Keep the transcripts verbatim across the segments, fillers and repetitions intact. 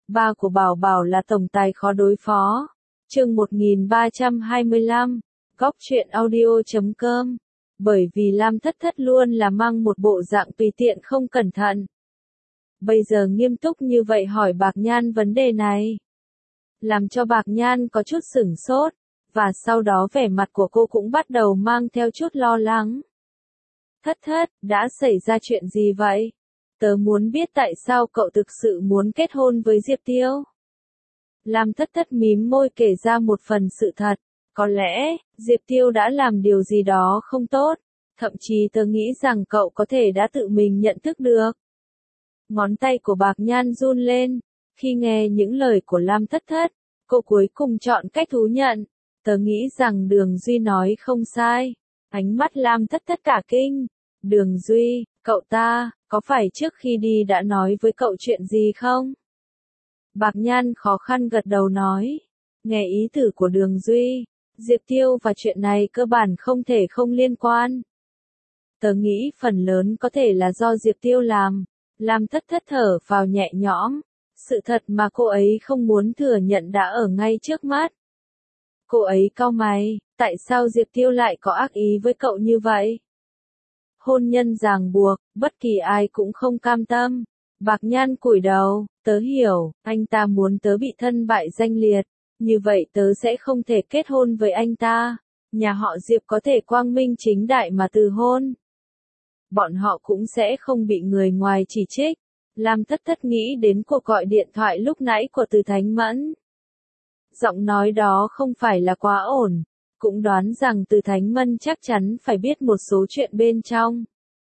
ba của Bảo Bảo là tổng tài khó đối phó. Chương một nghìn ba trăm hai mươi lăm, góc truyện audio chấm com. Bởi vì Lam Thất Thất luôn là mang một bộ dạng tùy tiện không cẩn thận. Bây giờ nghiêm túc như vậy hỏi Bạc Nhan vấn đề này, làm cho Bạc Nhan có chút sửng sốt, và sau đó vẻ mặt của cô cũng bắt đầu mang theo chút lo lắng. Thất Thất, đã xảy ra chuyện gì vậy? Tớ muốn biết tại sao cậu thực sự muốn kết hôn với Diệp Tiêu. Lam Thất Thất mím môi kể ra một phần sự thật. Có lẽ, Diệp Tiêu đã làm điều gì đó không tốt. Thậm chí tớ nghĩ rằng cậu có thể đã tự mình nhận thức được. Ngón tay của Bạc Nhan run lên. Khi nghe những lời của Lam Thất Thất, cô cuối cùng chọn cách thú nhận. Tớ nghĩ rằng Đường Duy nói không sai. Ánh mắt Lam Thất Thất cả kinh. Đường Duy, cậu ta, có phải trước khi đi đã nói với cậu chuyện gì không? Bạc Nhan khó khăn gật đầu nói. Nghe ý tử của Đường Duy, Diệp Tiêu và chuyện này cơ bản không thể không liên quan. Tớ nghĩ phần lớn có thể là do Diệp Tiêu làm. Lam Thất Thất thở vào nhẹ nhõm. Sự thật mà cô ấy không muốn thừa nhận đã ở ngay trước mắt. Cô ấy cau mày, tại sao Diệp Tiêu lại có ác ý với cậu như vậy? Hôn nhân ràng buộc, bất kỳ ai cũng không cam tâm. Bạc Nhan cúi đầu, tớ hiểu, anh ta muốn tớ bị thân bại danh liệt, như vậy tớ sẽ không thể kết hôn với anh ta. Nhà họ Diệp có thể quang minh chính đại mà từ hôn. Bọn họ cũng sẽ không bị người ngoài chỉ trích. Lam Thất Thất nghĩ đến cuộc gọi điện thoại lúc nãy của Từ Thánh Mẫn. Giọng nói đó không phải là quá ổn. Cũng đoán rằng Từ Thánh Mẫn chắc chắn phải biết một số chuyện bên trong.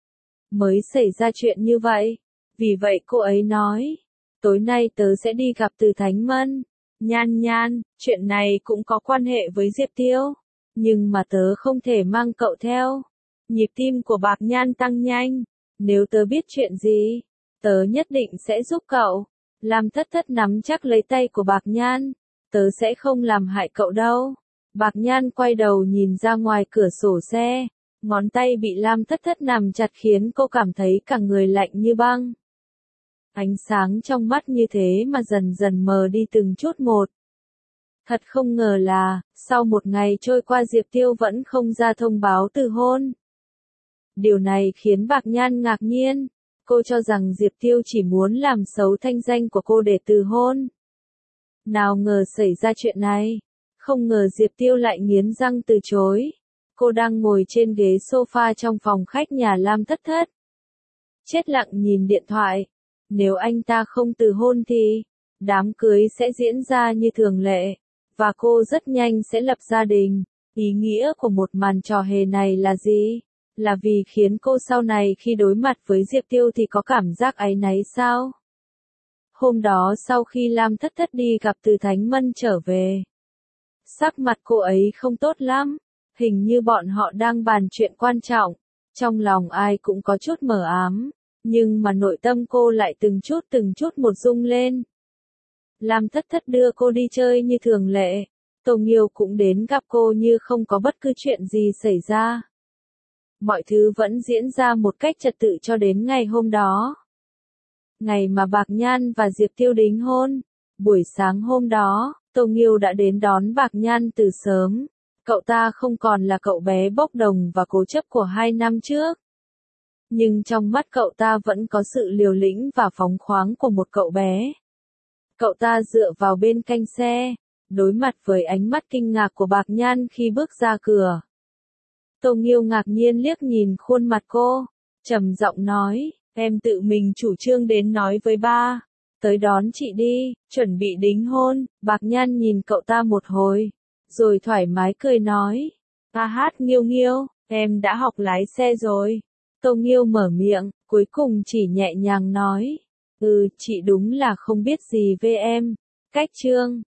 Mới xảy ra chuyện như vậy. Vì vậy cô ấy nói, tối nay tớ sẽ đi gặp Từ Thánh Mẫn. Nhan Nhan, chuyện này cũng có quan hệ với Diệp Tiêu. Nhưng mà tớ không thể mang cậu theo. Nhịp tim của Bạc Nhan tăng nhanh. Nếu tớ biết chuyện gì, tớ nhất định sẽ giúp cậu. Lam Thất Thất nắm chắc lấy tay của Bạc Nhan. Tớ sẽ không làm hại cậu đâu. Bạc Nhan quay đầu nhìn ra ngoài cửa sổ xe. Ngón tay bị Lam Thất Thất nắm chặt khiến cô cảm thấy cả người lạnh như băng. Ánh sáng trong mắt như thế mà dần dần mờ đi từng chút một. Thật không ngờ là, sau một ngày trôi qua Diệp Tiêu vẫn không ra thông báo từ hôn. Điều này khiến Bạc Nhan ngạc nhiên. Cô cho rằng Diệp Tiêu chỉ muốn làm xấu thanh danh của cô để từ hôn. Nào ngờ xảy ra chuyện này. Không ngờ Diệp Tiêu lại nghiến răng từ chối. Cô đang ngồi trên ghế sofa trong phòng khách nhà Lam Thất Thất. Chết lặng nhìn điện thoại. Nếu anh ta không từ hôn thì, đám cưới sẽ diễn ra như thường lệ. Và cô rất nhanh sẽ lập gia đình. Ý nghĩa của một màn trò hề này là gì? Là vì khiến cô sau này khi đối mặt với Diệp Tiêu thì có cảm giác áy náy sao? Hôm đó sau khi Lam Thất Thất đi gặp Từ Thánh Mẫn trở về, sắc mặt cô ấy không tốt lắm. Hình như bọn họ đang bàn chuyện quan trọng. Trong lòng ai cũng có chút mờ ám. Nhưng mà nội tâm cô lại từng chút từng chút một rung lên. Lam Thất Thất đưa cô đi chơi như thường lệ. Tô Nghiêu cũng đến gặp cô như không có bất cứ chuyện gì xảy ra. Mọi thứ vẫn diễn ra một cách trật tự cho đến ngày hôm đó. Ngày mà Bạc Nhan và Diệp Tiêu đính hôn. Buổi sáng hôm đó, Tô Nghiêu đã đến đón Bạc Nhan từ sớm. Cậu ta không còn là cậu bé bốc đồng và cố chấp của hai năm trước. Nhưng trong mắt cậu ta vẫn có sự liều lĩnh và phóng khoáng của một cậu bé. Cậu ta dựa vào bên cạnh xe, đối mặt với ánh mắt kinh ngạc của Bạc Nhan khi bước ra cửa. Tô Nghiêu ngạc nhiên liếc nhìn khuôn mặt cô, trầm giọng nói, em tự mình chủ trương đến nói với ba, tới đón chị đi, chuẩn bị đính hôn. Bạc Nhan nhìn cậu ta một hồi, rồi thoải mái cười nói, a hát Nghiêu Nghiêu, em đã học lái xe rồi. Tô Nghiêu mở miệng, cuối cùng chỉ nhẹ nhàng nói, ừ, chị đúng là không biết gì về em. Cách chương